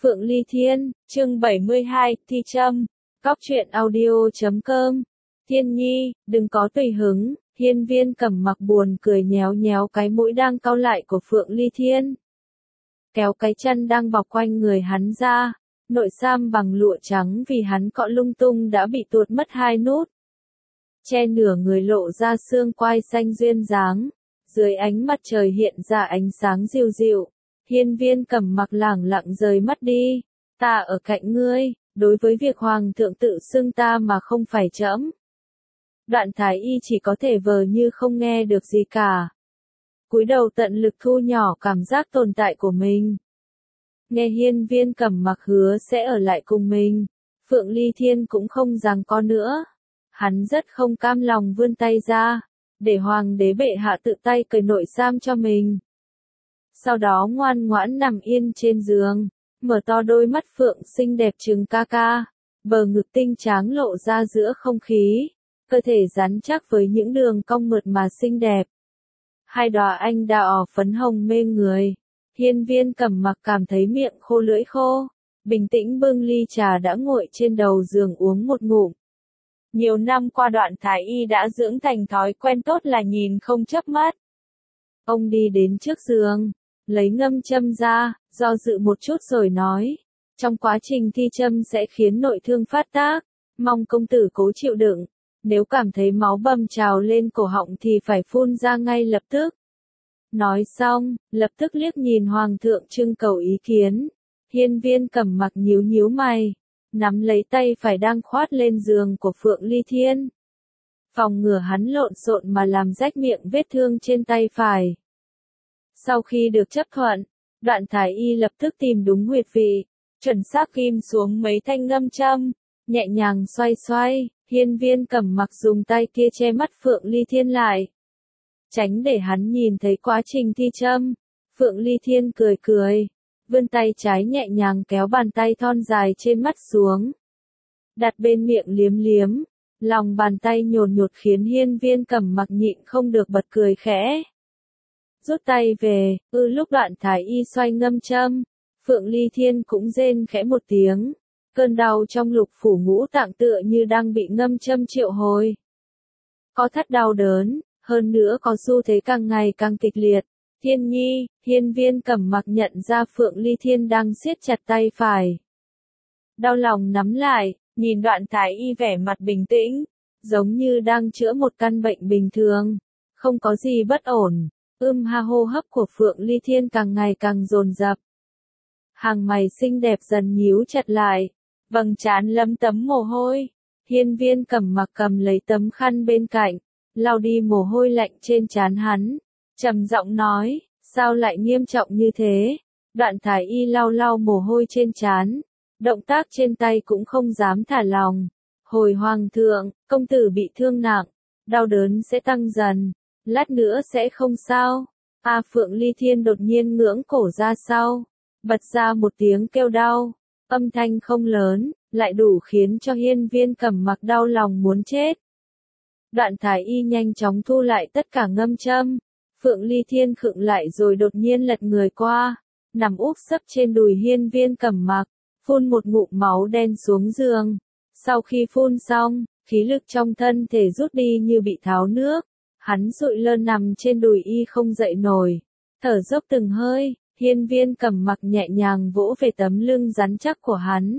Phượng Ly Thiên, chương 72, Thi Trâm, Cóc truyện audio.com. Thiên Nhi, đừng có tùy hứng, Hiên Viên Cẩm Mặc buồn cười nhéo nhéo cái mũi đang cau lại của Phượng Ly Thiên. Kéo cái chân đang bọc quanh người hắn ra, nội sam bằng lụa trắng vì hắn cọ lung tung đã bị tuột mất 2 nút. Che nửa người lộ ra xương quai xanh duyên dáng, dưới ánh mặt trời hiện ra ánh sáng dịu dịu. Hiên Viên Cẩm Mặc lẳng lặng rời mắt đi. Ta ở cạnh ngươi, đối với việc hoàng thượng tự xưng ta mà không phải trẫm. Đoạn Thái Y chỉ có thể vờ như không nghe được gì cả. Cúi đầu tận lực thu nhỏ cảm giác tồn tại của mình. Nghe Hiên Viên Cẩm Mặc hứa sẽ ở lại cùng mình, Phượng Ly Thiên cũng không giằng co nữa. Hắn rất không cam lòng vươn tay ra, để hoàng đế bệ hạ tự tay cởi nội sam cho mình. Sau đó ngoan ngoãn nằm yên trên giường, mở to đôi mắt phượng xinh đẹp trừng ca ca, bờ ngực tinh tráng lộ ra giữa không khí, cơ thể rắn chắc với những đường cong mượt mà xinh đẹp. Hai đóa anh đào phấn hồng mê người. Hiên Viên Cẩm Mặc cảm thấy miệng khô lưỡi khô, bình tĩnh bưng ly trà đã nguội trên đầu giường uống một ngụm. Nhiều năm qua Đoạn Thái Y đã dưỡng thành thói quen tốt là nhìn không chớp mắt. Ông đi đến trước giường, lấy ngâm châm ra, do dự một chút rồi nói, trong quá trình thi châm sẽ khiến nội thương phát tác, mong công tử cố chịu đựng, nếu cảm thấy máu bầm trào lên cổ họng thì phải phun ra ngay lập tức. Nói xong, lập tức liếc nhìn hoàng thượng trưng cầu ý kiến. Hiên Viên Cẩm Mặc nhíu nhíu mày, nắm lấy tay phải đang khoát lên giường của Phượng Ly Thiên. Phòng ngừa hắn lộn xộn mà làm rách miệng vết thương trên tay phải. Sau khi được chấp thuận, Đoạn Thái Y lập tức tìm đúng huyệt vị, chuẩn xác kim xuống mấy thanh ngâm châm, nhẹ nhàng xoay xoay. Hiên Viên Cẩm Mặc dùng tay kia che mắt Phượng Ly Thiên lại, tránh để hắn nhìn thấy quá trình thi châm. Phượng Ly Thiên cười cười, vươn tay trái nhẹ nhàng kéo bàn tay thon dài trên mắt xuống, đặt bên miệng liếm liếm, lòng bàn tay nhồn nhột khiến Hiên Viên Cẩm Mặc nhịn không được bật cười khẽ. Rút tay về, lúc Đoạn Thái Y xoay ngâm châm, Phượng Ly Thiên cũng rên khẽ một tiếng, cơn đau trong lục phủ ngũ tạng tựa như đang bị ngâm châm triệu hồi. Có thắt đau đớn, hơn nữa có xu thế càng ngày càng kịch liệt. Thiên Nhi, Hiên Viên Cẩm Mặc nhận ra Phượng Ly Thiên đang siết chặt tay phải. Đau lòng nắm lại, nhìn Đoạn Thái Y vẻ mặt bình tĩnh, giống như đang chữa một căn bệnh bình thường, không có gì bất ổn. Hô hấp của Phượng Ly Thiên càng ngày càng dồn dập. Hàng mày xinh đẹp dần nhíu chặt lại, vầng trán lấm tấm mồ hôi. Hiên Viên Cẩm Mặc cầm lấy tấm khăn bên cạnh, lau đi mồ hôi lạnh trên trán hắn, trầm giọng nói, sao lại nghiêm trọng như thế? Đoạn Thái Y lau lau mồ hôi trên trán, động tác trên tay cũng không dám thả lòng. Hồi hoàng thượng, công tử bị thương nặng, đau đớn sẽ tăng dần, lát nữa sẽ không sao. Phượng Ly Thiên đột nhiên ngưỡng cổ ra sau, bật ra một tiếng kêu đau, âm thanh không lớn, lại đủ khiến cho Hiên Viên Cẩm Mặc đau lòng muốn chết. Đoạn Thái Y nhanh chóng thu lại tất cả ngâm châm. Phượng Ly Thiên khựng lại rồi đột nhiên lật người qua, nằm úp sấp trên đùi Hiên Viên Cẩm Mặc, phun một ngụm máu đen xuống giường. Sau khi phun xong, khí lực trong thân thể rút đi như bị tháo nước. Hắn sụi lơ nằm trên đùi y không dậy nổi, thở dốc từng hơi. Hiên Viên Cẩm Mặc nhẹ nhàng vỗ về tấm lưng rắn chắc của hắn.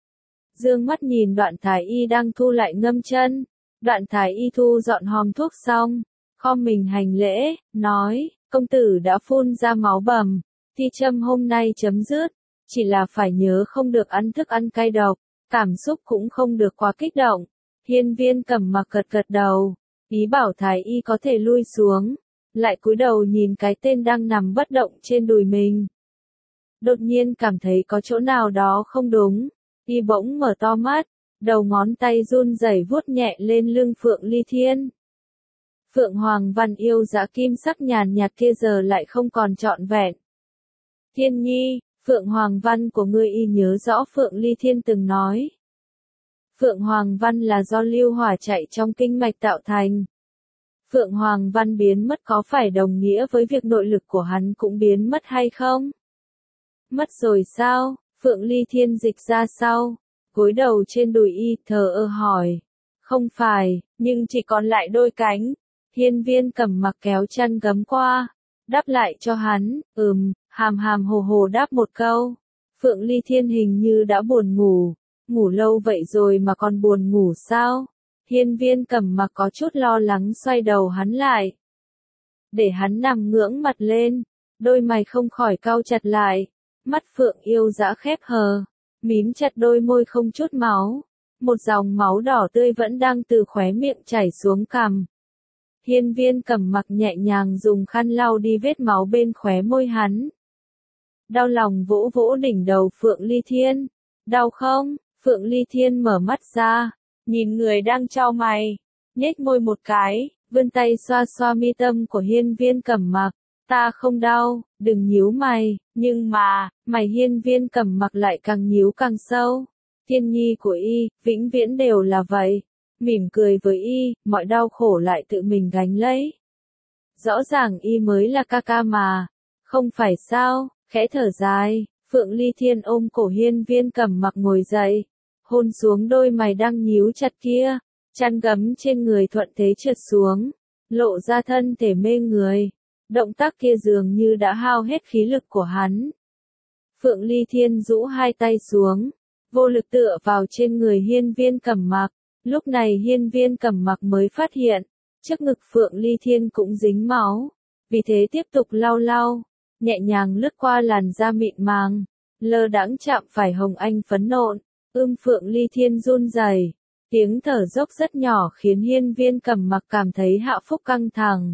Dương mắt nhìn Đoạn Thái Y đang thu lại ngâm chân. Đoạn Thái Y thu dọn hòm thuốc xong, khom mình hành lễ, nói, công tử đã phun ra máu bầm, thi châm hôm nay chấm dứt, chỉ là phải nhớ không được ăn thức ăn cay độc, cảm xúc cũng không được quá kích động. Hiên Viên Cẩm Mặc gật gật đầu, ý bảo Thái Y có thể lui xuống, lại cúi đầu nhìn cái tên đang nằm bất động trên đùi mình. Đột nhiên cảm thấy có chỗ nào đó không đúng, y bỗng mở to mắt, đầu ngón tay run rẩy vuốt nhẹ lên lưng Phượng Ly Thiên. Phượng Hoàng Văn yêu dã kim sắc nhàn nhạt kia giờ lại không còn trọn vẹn. Thiên Nhi, Phượng Hoàng Văn của ngươi y nhớ rõ Phượng Ly Thiên từng nói. Phượng Hoàng Văn là do lưu hỏa chạy trong kinh mạch tạo thành. Phượng Hoàng Văn biến mất có phải đồng nghĩa với việc nội lực của hắn cũng biến mất hay không? Mất rồi sao? Phượng Ly Thiên dịch ra sau, gối đầu trên đùi y, thờ ơ hỏi. Không phải, nhưng chỉ còn lại đôi cánh. Hiên Viên Cẩm Mặc kéo chăn gấm qua, đáp lại cho hắn, hàm hàm hồ hồ đáp một câu. Phượng Ly Thiên hình như đã buồn ngủ, ngủ lâu vậy rồi mà còn buồn ngủ sao? Hiên Viên Cẩm Mặc có chút lo lắng xoay đầu hắn lại. Để hắn nằm ngưỡng mặt lên, đôi mày không khỏi cau chặt lại, mắt Phượng yêu dã khép hờ, mím chặt đôi môi không chút máu. Một dòng máu đỏ tươi vẫn đang từ khóe miệng chảy xuống cằm. Hiên Viên Cẩm Mặc nhẹ nhàng dùng khăn lau đi vết máu bên khóe môi hắn. Đau lòng vỗ vỗ đỉnh đầu Phượng Ly Thiên. Đau không? Phượng Ly Thiên mở mắt ra, nhìn người đang chau mày, nhếch môi một cái, vươn tay xoa xoa mi tâm của Hiên Viên Cẩm Mặc. Ta không đau, đừng nhíu mày, nhưng mà, mày Hiên Viên Cẩm Mặc lại càng nhíu càng sâu. Thiên nhi của y, vĩnh viễn đều là vậy. Mỉm cười với y, mọi đau khổ lại tự mình gánh lấy. Rõ ràng y mới là ca ca mà. Không phải sao, khẽ thở dài, Phượng Ly Thiên ôm cổ Hiên Viên Cẩm Mặc ngồi dậy. Hôn xuống đôi mày đang nhíu chặt kia, chăn gấm trên người thuận thế trượt xuống, lộ ra thân thể mê người. Động tác kia dường như đã hao hết khí lực của hắn. Phượng Ly Thiên rũ hai tay xuống, vô lực tựa vào trên người Hiên Viên Cẩm Mặc. Lúc này Hiên Viên Cẩm Mặc mới phát hiện, trước ngực Phượng Ly Thiên cũng dính máu, vì thế tiếp tục lau lau, nhẹ nhàng lướt qua làn da mịn màng, lơ đãng chạm phải hồng anh phấn nộn. Phượng Ly Thiên run rẩy, tiếng thở dốc rất nhỏ khiến Hiên Viên Cẩm Mặc cảm thấy hạ phúc căng thẳng.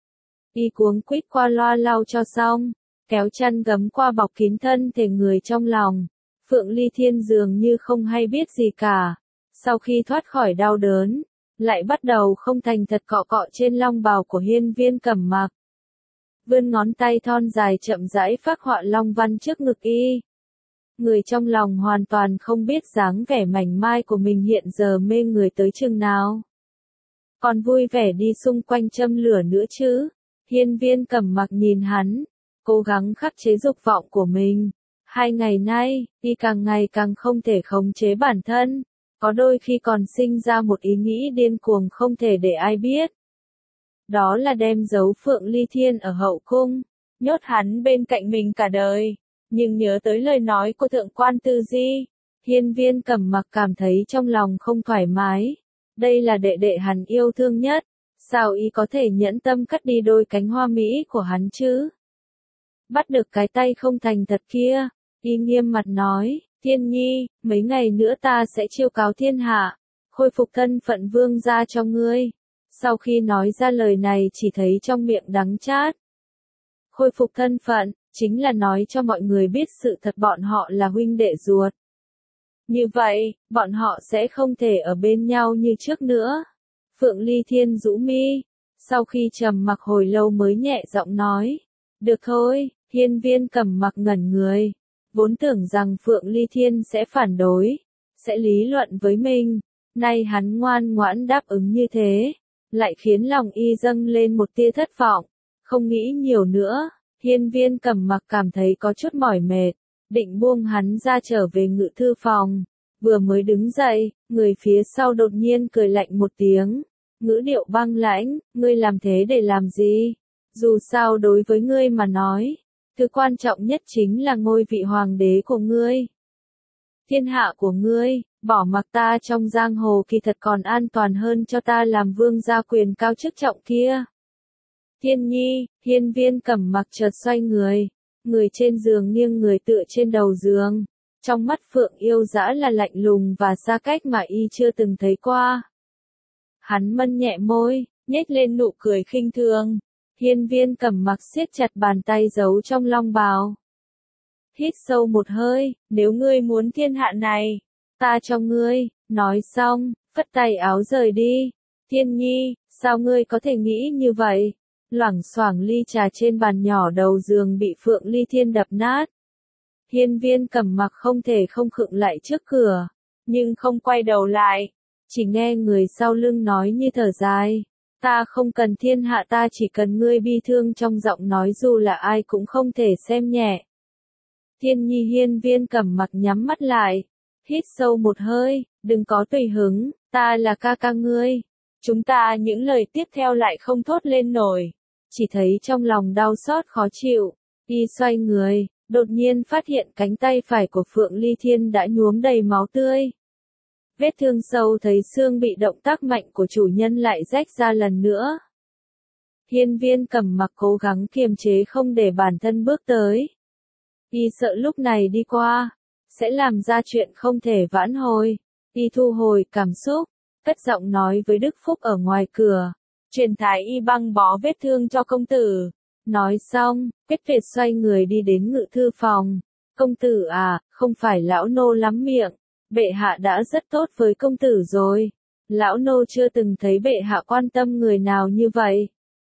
Y cuống quýt qua loa lau cho xong, kéo chăn gấm qua bọc kín thân thể người trong lòng. Phượng Ly Thiên dường như không hay biết gì cả. Sau khi thoát khỏi đau đớn, lại bắt đầu không thành thật cọ cọ trên long bào của Hiên Viên Cẩm Mặc. Vươn ngón tay thon dài chậm rãi phác họa long văn trước ngực y. Người trong lòng hoàn toàn không biết dáng vẻ mảnh mai của mình hiện giờ mê người tới chừng nào. Còn vui vẻ đi xung quanh châm lửa nữa chứ. Hiên Viên Cẩm Mặc nhìn hắn, cố gắng khắc chế dục vọng của mình. 2 ngày nay, y càng ngày càng không thể khống chế bản thân. Có đôi khi còn sinh ra một ý nghĩ điên cuồng không thể để ai biết. Đó là đem giấu Phượng Ly Thiên ở hậu cung, nhốt hắn bên cạnh mình cả đời. Nhưng nhớ tới lời nói của thượng quan Tư Di, Hiên Viên Cẩm Mặc cảm thấy trong lòng không thoải mái. Đây là đệ đệ hắn yêu thương nhất, sao y có thể nhẫn tâm cắt đi đôi cánh hoa mỹ của hắn chứ? Bắt được cái tay không thành thật kia, y nghiêm mặt nói, Thiên nhi, mấy ngày nữa ta sẽ chiêu cáo thiên hạ, khôi phục thân phận vương gia cho ngươi. Sau khi nói ra lời này chỉ thấy trong miệng đắng chát. Khôi phục thân phận, chính là nói cho mọi người biết sự thật bọn họ là huynh đệ ruột. Như vậy, bọn họ sẽ không thể ở bên nhau như trước nữa. Phượng Ly Thiên rũ mi, sau khi trầm mặc hồi lâu mới nhẹ giọng nói. Được thôi, Hiên Viên Cẩm Mặc ngẩn người. Vốn tưởng rằng Phượng Ly Thiên sẽ phản đối, sẽ lý luận với mình. Nay hắn ngoan ngoãn đáp ứng như thế, lại khiến lòng y dâng lên một tia thất vọng. Không nghĩ nhiều nữa, Hiên Viên Cẩm Mặc cảm thấy có chút mỏi mệt, định buông hắn ra trở về ngự thư phòng. Vừa mới đứng dậy, người phía sau đột nhiên cười lạnh một tiếng, ngữ điệu băng lãnh, ngươi làm thế để làm gì? Dù sao đối với ngươi mà nói, thứ quan trọng nhất chính là ngôi vị hoàng đế của ngươi. Thiên hạ của ngươi, bỏ mặc ta trong giang hồ kỳ thật còn an toàn hơn cho ta làm vương gia quyền cao chức trọng kia. Thiên nhi, Hiên Viên Cẩm Mặc chợt xoay người, người trên giường nghiêng người tựa trên đầu giường. Trong mắt Phượng yêu dã là lạnh lùng và xa cách mà y chưa từng thấy qua. Hắn mân nhẹ môi, nhếch lên nụ cười khinh thường. Hiên Viên Cẩm Mặc siết chặt bàn tay giấu trong long bào. Hít sâu một hơi, nếu ngươi muốn thiên hạ này, ta cho ngươi, nói xong, phất tay áo rời đi. Thiên nhi, sao ngươi có thể nghĩ như vậy? Loảng xoảng ly trà trên bàn nhỏ đầu giường bị Phượng Ly Thiên đập nát. Hiên Viên Cẩm Mặc không thể không khựng lại trước cửa, nhưng không quay đầu lại, chỉ nghe người sau lưng nói như thở dài. Ta không cần thiên hạ, ta chỉ cần ngươi, bi thương trong giọng nói dù là ai cũng không thể xem nhẹ. Thiên Nhi Hiên Viên Cẩm Mặc nhắm mắt lại, hít sâu một hơi, đừng có tùy hứng, ta là ca ca ngươi. Chúng ta những lời tiếp theo lại không thốt lên nổi, chỉ thấy trong lòng đau xót khó chịu. Y xoay người, đột nhiên phát hiện cánh tay phải của Phượng Ly Thiên đã nhuốm đầy máu tươi. Vết thương sâu thấy xương bị động tác mạnh của chủ nhân lại rách ra lần nữa. Hiên Viên Cẩm Mặc cố gắng kiềm chế không để bản thân bước tới. Y sợ lúc này đi qua, sẽ làm ra chuyện không thể vãn hồi. Y thu hồi cảm xúc, cất giọng nói với Đức Phúc ở ngoài cửa, truyền thái y băng bó vết thương cho công tử. Nói xong, Quyết Tuyệt xoay người đi đến ngự thư phòng. Công tử à, không phải lão nô lắm miệng, bệ hạ đã rất tốt với công tử rồi. Lão nô chưa từng thấy bệ hạ quan tâm người nào như vậy.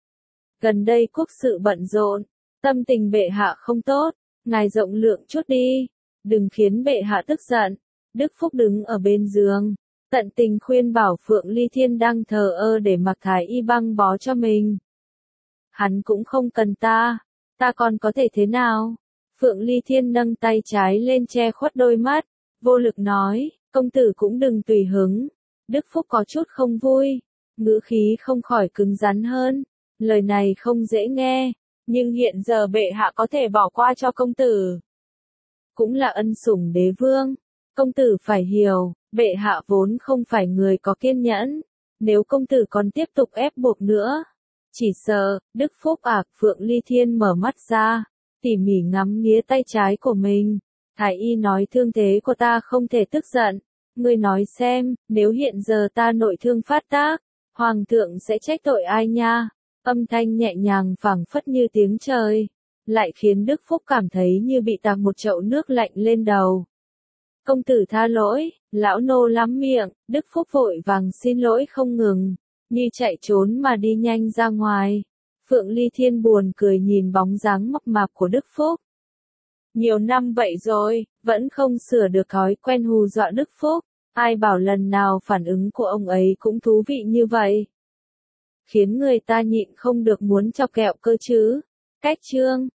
Gần đây quốc sự bận rộn, tâm tình bệ hạ không tốt, ngài rộng lượng chút đi, đừng khiến bệ hạ tức giận. Đức Phúc đứng ở bên giường, tận tình khuyên bảo Phượng Ly Thiên đang thờ ơ để mặc thái y băng bó cho mình. Hắn cũng không cần ta còn có thể thế nào? Phượng Ly Thiên nâng tay trái lên che khuất đôi mắt, vô lực nói, công tử cũng đừng tùy hứng. Đức Phúc có chút không vui, ngữ khí không khỏi cứng rắn hơn. Lời này không dễ nghe, nhưng hiện giờ bệ hạ có thể bỏ qua cho công tử. Cũng là ân sủng đế vương, công tử phải hiểu, bệ hạ vốn không phải người có kiên nhẫn. Nếu công tử còn tiếp tục ép buộc nữa, chỉ sợ, Đức Phúc Phượng Ly Thiên mở mắt ra, tỉ mỉ ngắm nghía tay trái của mình. Thái y nói thương thế của ta không thể tức giận. Ngươi nói xem, nếu hiện giờ ta nội thương phát tác, Hoàng thượng sẽ trách tội ai nha? Âm thanh nhẹ nhàng phảng phất như tiếng trời, lại khiến Đức Phúc cảm thấy như bị tạt một chậu nước lạnh lên đầu. Công tử tha lỗi, lão nô lắm miệng. Đức Phúc vội vàng xin lỗi không ngừng, như chạy trốn mà đi nhanh ra ngoài. Phượng Ly Thiên buồn cười nhìn bóng dáng mập mạp của Đức Phúc. Nhiều năm vậy rồi, vẫn không sửa được thói quen hù dọa Đức Phúc. Ai bảo lần nào phản ứng của ông ấy cũng thú vị như vậy. Khiến người ta nhịn không được muốn chọc kẹo cơ chứ. Cách chương